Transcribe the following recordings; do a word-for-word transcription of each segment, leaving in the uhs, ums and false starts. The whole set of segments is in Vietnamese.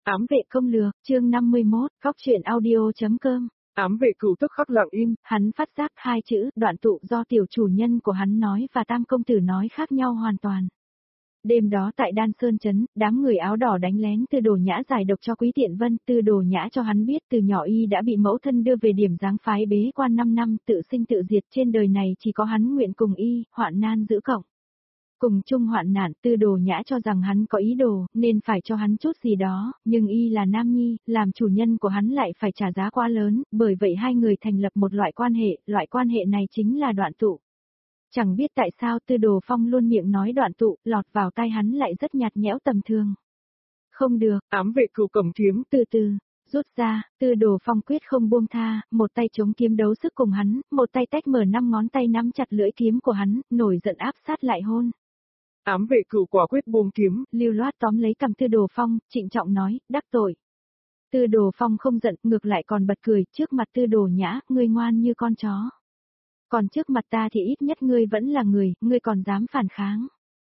Ám vệ công lược, chương năm mươi mốt, góc truyện audio.com. Ám vệ cửu tức khắc lặng im, Hắn phát giác hai chữ, đoạn tụ do tiểu chủ nhân của hắn nói và tam công tử nói khác nhau hoàn toàn. Đêm đó tại Đan Sơn Trấn, đám người áo đỏ đánh lén Tư Đồ Nhã giải độc cho Quý Tiện Vân. Tư Đồ Nhã cho hắn biết từ nhỏ y đã bị mẫu thân đưa về điểm giáng phái bế quan năm năm, tự sinh tự diệt, trên đời này chỉ có hắn nguyện cùng y, hoạn nan giữ cộng. Cùng chung hoạn nạn. Tư Đồ Nhã cho rằng hắn có ý đồ, nên phải cho hắn chút gì đó, nhưng y là nam nhi, làm chủ nhân của hắn lại phải trả giá quá lớn, bởi vậy hai người thành lập một loại quan hệ, loại quan hệ này chính là đoạn tụ. Chẳng biết tại sao Tư Đồ Phong luôn miệng nói đoạn tụ, lọt vào tai hắn lại rất nhạt nhẽo tầm thường. Không được, ám vệ cửu cầm kiếm, từ từ, rút ra. Tư Đồ Phong quyết không buông tha, một tay chống kiếm đấu sức cùng hắn, một tay tách mở năm ngón tay nắm chặt lưỡi kiếm của hắn, nổi giận áp sát lại hôn. Ám vệ cửu quả quyết buông kiếm, lưu loát tóm lấy cầm Tư Đồ Phong, trịnh trọng nói, đắc tội. Tư Đồ Phong không giận, ngược lại còn bật cười, trước mặt Tư Đồ Nhã, ngươi ngoan như con chó. Còn trước mặt ta thì ít nhất ngươi vẫn là người, ngươi còn dám phản kháng.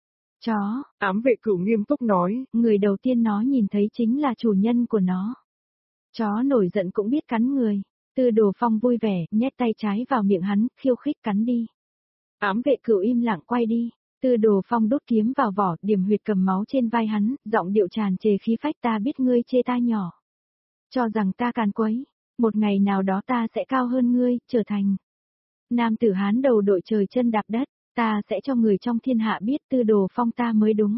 Chó, ám vệ cửu nghiêm túc nói, người đầu tiên nó nhìn thấy chính là chủ nhân của nó. Chó nổi giận cũng biết cắn người. Tư Đồ Phong vui vẻ, nhét tay trái vào miệng hắn, khiêu khích cắn đi. Ám vệ cửu im lặng quay đi. Tư Đồ Phong đốt kiếm vào vỏ, điểm huyệt cầm máu trên vai hắn, giọng điệu tràn trề khí phách, ta biết ngươi chê ta nhỏ. Cho rằng ta càn quấy, một ngày nào đó ta sẽ cao hơn ngươi, trở thành nam tử Hán đầu đội trời chân đạp đất, ta sẽ cho người trong thiên hạ biết Tư Đồ Phong ta mới đúng.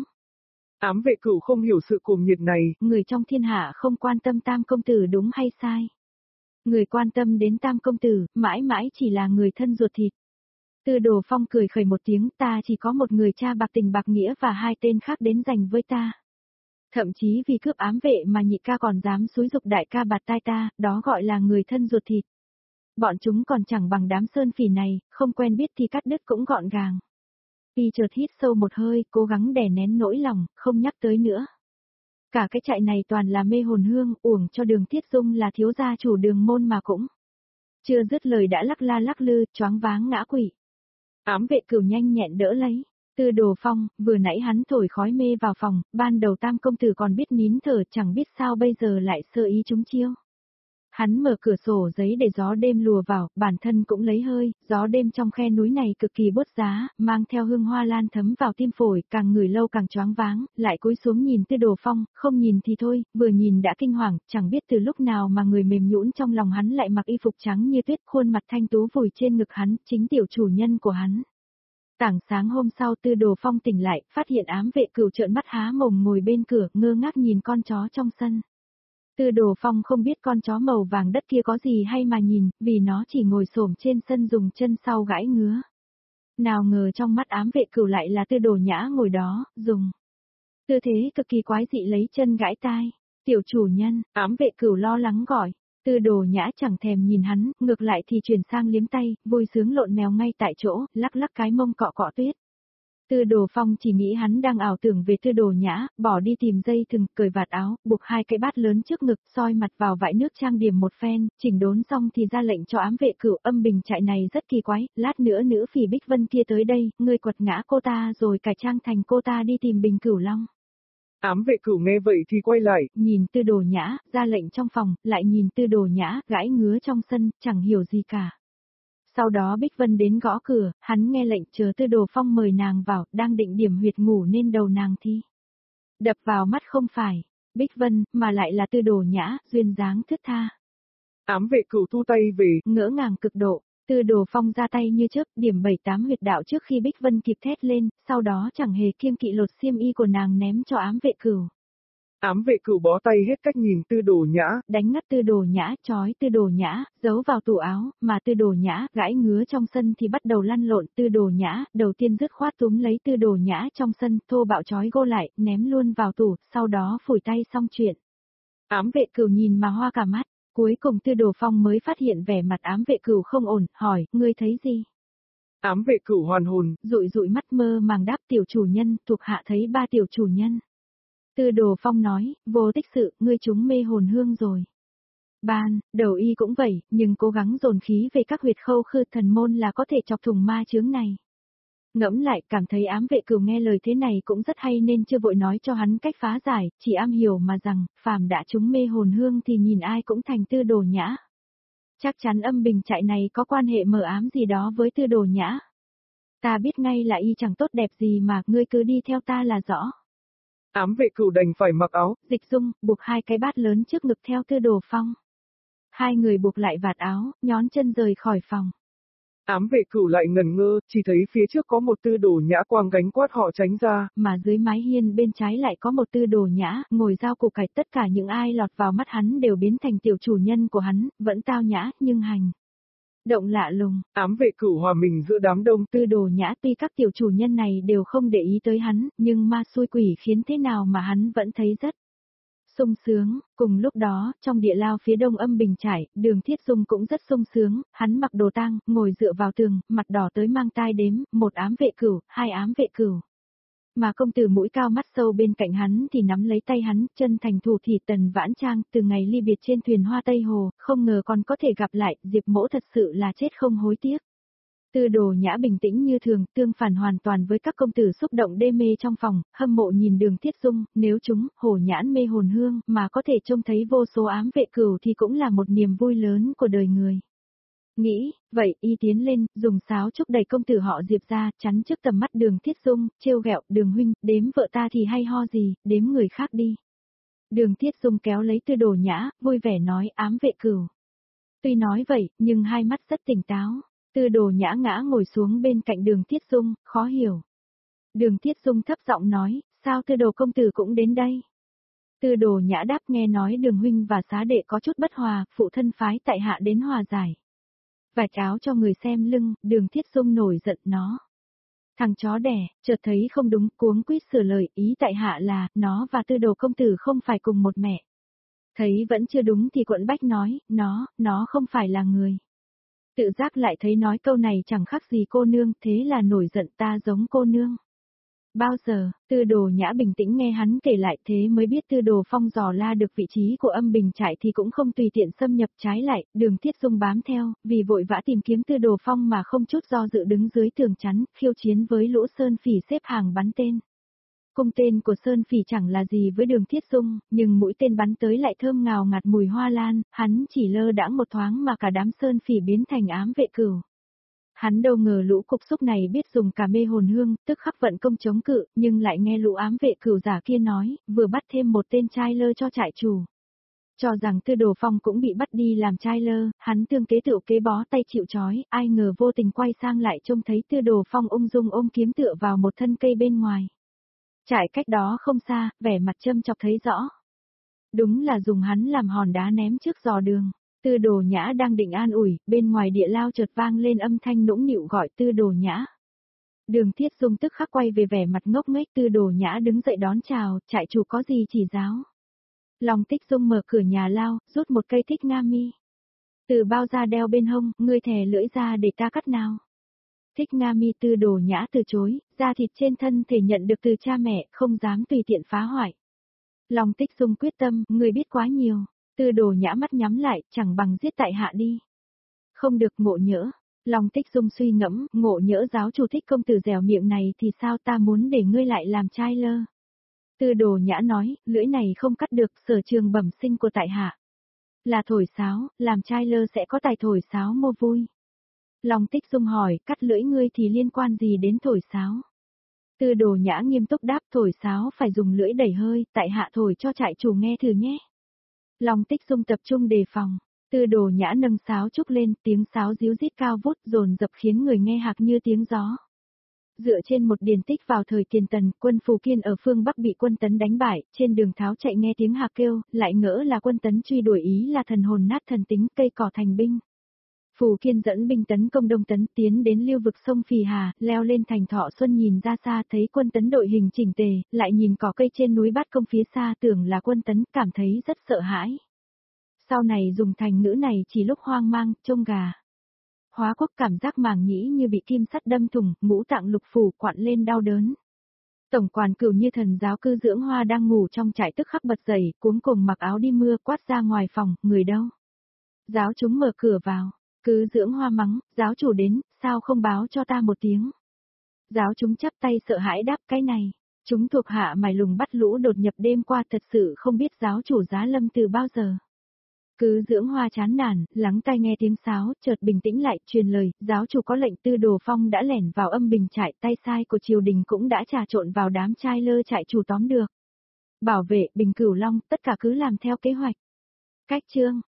Ám vệ cửu không hiểu sự cuồng nhiệt này, người trong thiên hạ không quan tâm tam công tử đúng hay sai. Người quan tâm đến tam công tử, mãi mãi chỉ là người thân ruột thịt. Tư Đồ Phong cười khẩy một tiếng, ta chỉ có một người cha bạc tình bạc nghĩa và hai tên khác đến giành với ta. Thậm chí vì cướp ám vệ mà nhị ca còn dám xúi dục đại ca bạt tai ta, đó gọi là người thân ruột thịt. Bọn chúng còn chẳng bằng đám sơn phỉ này, không quen biết thì cắt đứt cũng gọn gàng. Y chợt hít sâu một hơi, cố gắng đè nén nỗi lòng, không nhắc tới nữa. Cả cái trại này toàn là mê hồn hương, uổng cho Đường Thiết Dung là thiếu gia chủ Đường môn mà cũng. Chưa dứt lời đã lắc la lắc lư, choáng váng ngã quỵ. Ám vệ cửu nhanh nhẹn đỡ lấy. Tư Đồ Phong, vừa nãy hắn thổi khói mê vào phòng, ban đầu tam công tử còn biết nín thở, chẳng biết sao bây giờ lại sơ ý trúng chiêu. Hắn mở cửa sổ giấy để gió đêm lùa vào, bản thân cũng lấy hơi, gió đêm trong khe núi này cực kỳ bớt giá, mang theo hương hoa lan thấm vào tim phổi, càng ngửi lâu càng choáng váng, lại cúi xuống nhìn Tư Đồ Phong, không nhìn thì thôi, vừa nhìn đã kinh hoàng, chẳng biết từ lúc nào mà người mềm nhũn trong lòng hắn lại mặc y phục trắng như tuyết, khuôn mặt thanh tú vùi trên ngực hắn, chính tiểu chủ nhân của hắn. Tảng sáng hôm sau Tư Đồ Phong tỉnh lại, phát hiện ám vệ cửu trợn mắt há mồm ngồi bên cửa, ngơ ngác nhìn con chó trong sân. Tư Đồ Phong không biết con chó màu vàng đất kia có gì hay mà nhìn, vì nó chỉ ngồi xổm trên sân dùng chân sau gãi ngứa. Nào ngờ trong mắt ám vệ cửu lại là Tư Đồ Nhã ngồi đó, dùng tư thế cực kỳ quái dị lấy chân gãi tai. Tiểu chủ nhân, ám vệ cửu lo lắng gọi. Tư Đồ Nhã chẳng thèm nhìn hắn, ngược lại thì chuyển sang liếm tay, vui sướng lộn mèo ngay tại chỗ, lắc lắc cái mông cọ cọ tuyết. Tư Đồ Phong chỉ nghĩ hắn đang ảo tưởng về Tư Đồ Nhã, bỏ đi tìm dây thừng, cởi vạt áo, buộc hai cái bát lớn trước ngực, soi mặt vào vại nước trang điểm một phen, chỉnh đốn xong thì ra lệnh cho ám vệ cửu, âm bình trại này rất kỳ quái, lát nữa nữ phỉ Bích Vân kia tới đây, ngươi quật ngã cô ta rồi cải trang thành cô ta đi tìm Bình Cửu Long. Ám vệ cửu nghe vậy thì quay lại, nhìn Tư Đồ Nhã, ra lệnh trong phòng, lại nhìn Tư Đồ Nhã, gãi ngứa trong sân, chẳng hiểu gì cả. Sau đó Bích Vân đến gõ cửa, hắn nghe lệnh chờ Tư Đồ Phong mời nàng vào, đang định điểm huyệt ngủ nên đầu nàng thi. Đập vào mắt không phải Bích Vân, mà lại là Tư Đồ Nhã, duyên dáng thướt tha. Ám vệ cửu thu tay về, ngỡ ngàng cực độ. Tư Đồ Phong ra tay như chớp, điểm bảy tám huyệt đạo trước khi Bích Vân kịp thét lên, sau đó chẳng hề kiêng kỵ lột xiêm y của nàng ném cho ám vệ cửu. Ám vệ cửu bó tay hết cách nhìn Tư Đồ Nhã, đánh ngắt Tư Đồ Nhã, trói Tư Đồ Nhã, giấu vào tủ áo, mà Tư Đồ Nhã gãi ngứa trong sân thì bắt đầu lăn lộn. Tư Đồ Nhã đầu tiên dứt khoát túm lấy Tư Đồ Nhã trong sân, thô bạo trói gô lại, ném luôn vào tủ, sau đó phủi tay xong chuyện. Ám vệ cửu nhìn mà hoa cả mắt, cuối cùng Tư Đồ Phong mới phát hiện vẻ mặt ám vệ cửu không ổn, hỏi, ngươi thấy gì? Ám vệ cửu hoàn hồn, dụi dụi mắt mơ màng đáp, tiểu chủ nhân, thuộc hạ thấy ba tiểu chủ nhân. Tư Đồ Phong nói, vô tích sự, ngươi chúng mê hồn hương rồi. Ban, đầu y cũng vậy, nhưng cố gắng dồn khí về các huyệt khâu khư thần môn là có thể chọc thủng ma chướng này. Ngẫm lại, cảm thấy ám vệ cửu nghe lời thế này cũng rất hay nên chưa vội nói cho hắn cách phá giải, chỉ am hiểu mà rằng, phàm đã trúng mê hồn hương thì nhìn ai cũng thành Tư Đồ Nhã. Chắc chắn Âm Bình Trại này có quan hệ mờ ám gì đó với Tư Đồ Nhã. Ta biết ngay là y chẳng tốt đẹp gì mà, ngươi cứ đi theo ta là rõ. Ám vệ cửu đành phải mặc áo. Dịch Dung buộc hai cái bát lớn trước ngực theo Tư Đồ Phong. Hai người buộc lại vạt áo, nhón chân rời khỏi phòng. Ám vệ cửu lại ngần ngơ, chỉ thấy phía trước có một Tư Đồ Nhã quàng gánh quát họ tránh ra. Mà dưới mái hiên bên trái lại có một Tư Đồ Nhã, ngồi giao củ cải, tất cả những ai lọt vào mắt hắn đều biến thành tiểu chủ nhân của hắn, vẫn tao nhã, nhưng hành động lạ lùng. Ám vệ cửu hòa mình giữa đám đông. Tư Đồ Nhã tuy các tiểu chủ nhân này đều không để ý tới hắn, nhưng ma xui quỷ khiến thế nào mà hắn vẫn thấy rất sung sướng. Cùng lúc đó, trong địa lao phía đông Âm Bình Trại, Đường Thiết Dung cũng rất sung sướng, hắn mặc đồ tang, ngồi dựa vào tường, mặt đỏ tới mang tai đếm, một ám vệ cửu, hai ám vệ cửu. Mà công tử mũi cao mắt sâu bên cạnh hắn thì nắm lấy tay hắn, chân thành thủ thì Tần Vãn Trang, từ ngày ly biệt trên thuyền Hoa Tây Hồ, không ngờ còn có thể gặp lại, Diệp Mỗ thật sự là chết không hối tiếc. Tư Đồ Nhã bình tĩnh như thường, tương phản hoàn toàn với các công tử xúc động đê mê trong phòng, hâm mộ nhìn Đường Thiết Dung, nếu chúng, hổ nhãn mê hồn hương, mà có thể trông thấy vô số ám vệ cửu thì cũng là một niềm vui lớn của đời người. Nghĩ, vậy, y tiến lên, dùng sáo trúc đẩy công tử họ Diệp ra, chắn trước tầm mắt Đường Thiết Dung, trêu ghẹo, Đường huynh, đếm vợ ta thì hay ho gì, đếm người khác đi. Đường Thiết Dung kéo lấy Tư Đồ Nhã, vui vẻ nói ám vệ cửu. Tuy nói vậy, nhưng hai mắt rất tỉnh táo. Tư Đồ Nhã ngã ngồi xuống bên cạnh Đường Thiết Dung, khó hiểu. Đường Thiết Dung thấp giọng nói, sao Tư Đồ công tử cũng đến đây? Tư Đồ Nhã đáp, nghe nói Đường huynh và xá đệ có chút bất hòa, phụ thân phái tại hạ đến hòa giải. Vạch áo cho người xem lưng, Đường Thiết Dung nổi giận nó. Thằng chó đẻ, chợt thấy không đúng, cuống quýt sửa lời, ý tại hạ là, nó và Tư Đồ công tử không phải cùng một mẹ. Thấy vẫn chưa đúng thì Quận Bách nói, nó, nó không phải là người. Tự giác lại thấy nói câu này chẳng khác gì cô nương, thế là nổi giận, ta giống cô nương. Bao giờ, Tư Đồ Nhã bình tĩnh nghe hắn kể lại, thế mới biết Tư Đồ Phong dò la được vị trí của Âm Bình Trại thì cũng không tùy tiện xâm nhập, trái lại, Đường Thiết Dung bám theo, vì vội vã tìm kiếm Tư Đồ Phong mà không chút do dự đứng dưới tường chắn, khiêu chiến với lũ Sơn Phỉ xếp hàng bắn tên. Cung tên của Sơn Phỉ chẳng là gì với Đường Thiết Dung, nhưng mũi tên bắn tới lại thơm ngào ngạt mùi hoa lan, hắn chỉ lơ đãng một thoáng mà cả đám Sơn Phỉ biến thành ám vệ cửu. Hắn đâu ngờ lũ cục xúc này biết dùng cả mê hồn hương, tức khắc vận công chống cự, nhưng lại nghe lũ ám vệ cửu giả kia nói, vừa bắt thêm một tên trai lơ cho trại chủ. Cho rằng Tư Đồ Phong cũng bị bắt đi làm trai lơ, hắn tương kế tựu kế bó tay chịu trói, ai ngờ vô tình quay sang lại trông thấy Tư Đồ Phong ung dung ôm kiếm tựa vào một thân cây bên ngoài. Trại cách đó không xa, vẻ mặt châm chọc thấy rõ. Đúng là dùng hắn làm hòn đá ném trước dò đường. Tư Đồ Nhã đang định an ủi, bên ngoài địa lao chợt vang lên âm thanh nũng nịu gọi Tư Đồ Nhã. Đường Thiết Dung tức khắc quay về vẻ mặt ngốc nghếch, Tư Đồ Nhã đứng dậy đón chào, trại chủ có gì chỉ giáo. Long Tích Dung mở cửa nhà lao, rút một cây thích nga mi. Từ bao da đeo bên hông, ngươi thè lưỡi ra để ta cắt nào. Thích nga mi. Tư Đồ Nhã từ chối, da thịt trên thân thể nhận được từ cha mẹ, không dám tùy tiện phá hoại. Long Tích Dung quyết tâm, ngươi biết quá nhiều. Tư Đồ Nhã mắt nhắm lại, chẳng bằng giết tại hạ đi. Không được, Ngộ Nhỡ. Long Tích Dung suy ngẫm, Ngộ Nhỡ giáo chủ thích công tử dẻo miệng này thì sao, ta muốn để ngươi lại làm trai lơ. Tư Đồ Nhã nói, lưỡi này không cắt được, sở trường bẩm sinh của tại hạ là thổi sáo, làm trai lơ sẽ có tài thổi sáo mua vui. Long Tích Dung hỏi, cắt lưỡi ngươi thì liên quan gì đến thổi sáo? Tư Đồ Nhã nghiêm túc đáp, thổi sáo phải dùng lưỡi đẩy hơi, tại hạ thổi cho trại chủ nghe thử nhé. Long Tích Dung tập trung đề phòng. Tư Đồ Nhã nâng sáo trúc lên, tiếng sáo ríu rít cao vút dồn dập khiến người nghe hạc như tiếng gió. Dựa trên một điển tích vào thời Tiền Tần, quân Phù Kiên ở phương Bắc bị quân Tấn đánh bại, trên đường tháo chạy nghe tiếng hạc kêu, lại ngỡ là quân Tấn truy đuổi, ý là thần hồn nát thần tính, cây cỏ thành binh. Phù Kiên dẫn binh tấn công Đông Tấn, tiến đến lưu vực sông Phì Hà, leo lên thành Thọ Xuân, nhìn ra xa thấy quân Tấn đội hình chỉnh tề, lại nhìn cỏ cây trên núi Bát Công phía xa tưởng là quân Tấn, cảm thấy rất sợ hãi. Sau này dùng thành ngữ này chỉ lúc hoang mang, trông gà. Hóa Quốc cảm giác màng nhĩ như bị kim sắt đâm thủng, ngũ tạng lục phủ quặn lên đau đớn. Tổng quản Cửu Như Thần giáo cư Dưỡng Hoa đang ngủ trong trại tức khắc bật dậy, cuống cuồng mặc áo đi mưa, quát ra ngoài phòng, người đâu? Giáo chúng mở cửa vào. Cứ Dưỡng Hoa mắng, giáo chủ đến, sao không báo cho ta một tiếng? Giáo chúng chắp tay sợ hãi đáp cái này. Chúng thuộc hạ mài lùng bắt lũ đột nhập đêm qua thật sự không biết giáo chủ Giá Lâm từ bao giờ. Cứ dưỡng hoa chán nản, lắng tai nghe tiếng sáo, chợt bình tĩnh lại, truyền lời, giáo chủ có lệnh Tư Đồ Phong đã lẻn vào âm bình trại, tay sai của triều đình cũng đã trà trộn vào đám trai lơ trại chủ tóm được. Bảo vệ, Bình Cửu Long, tất cả cứ làm theo kế hoạch. Cách chương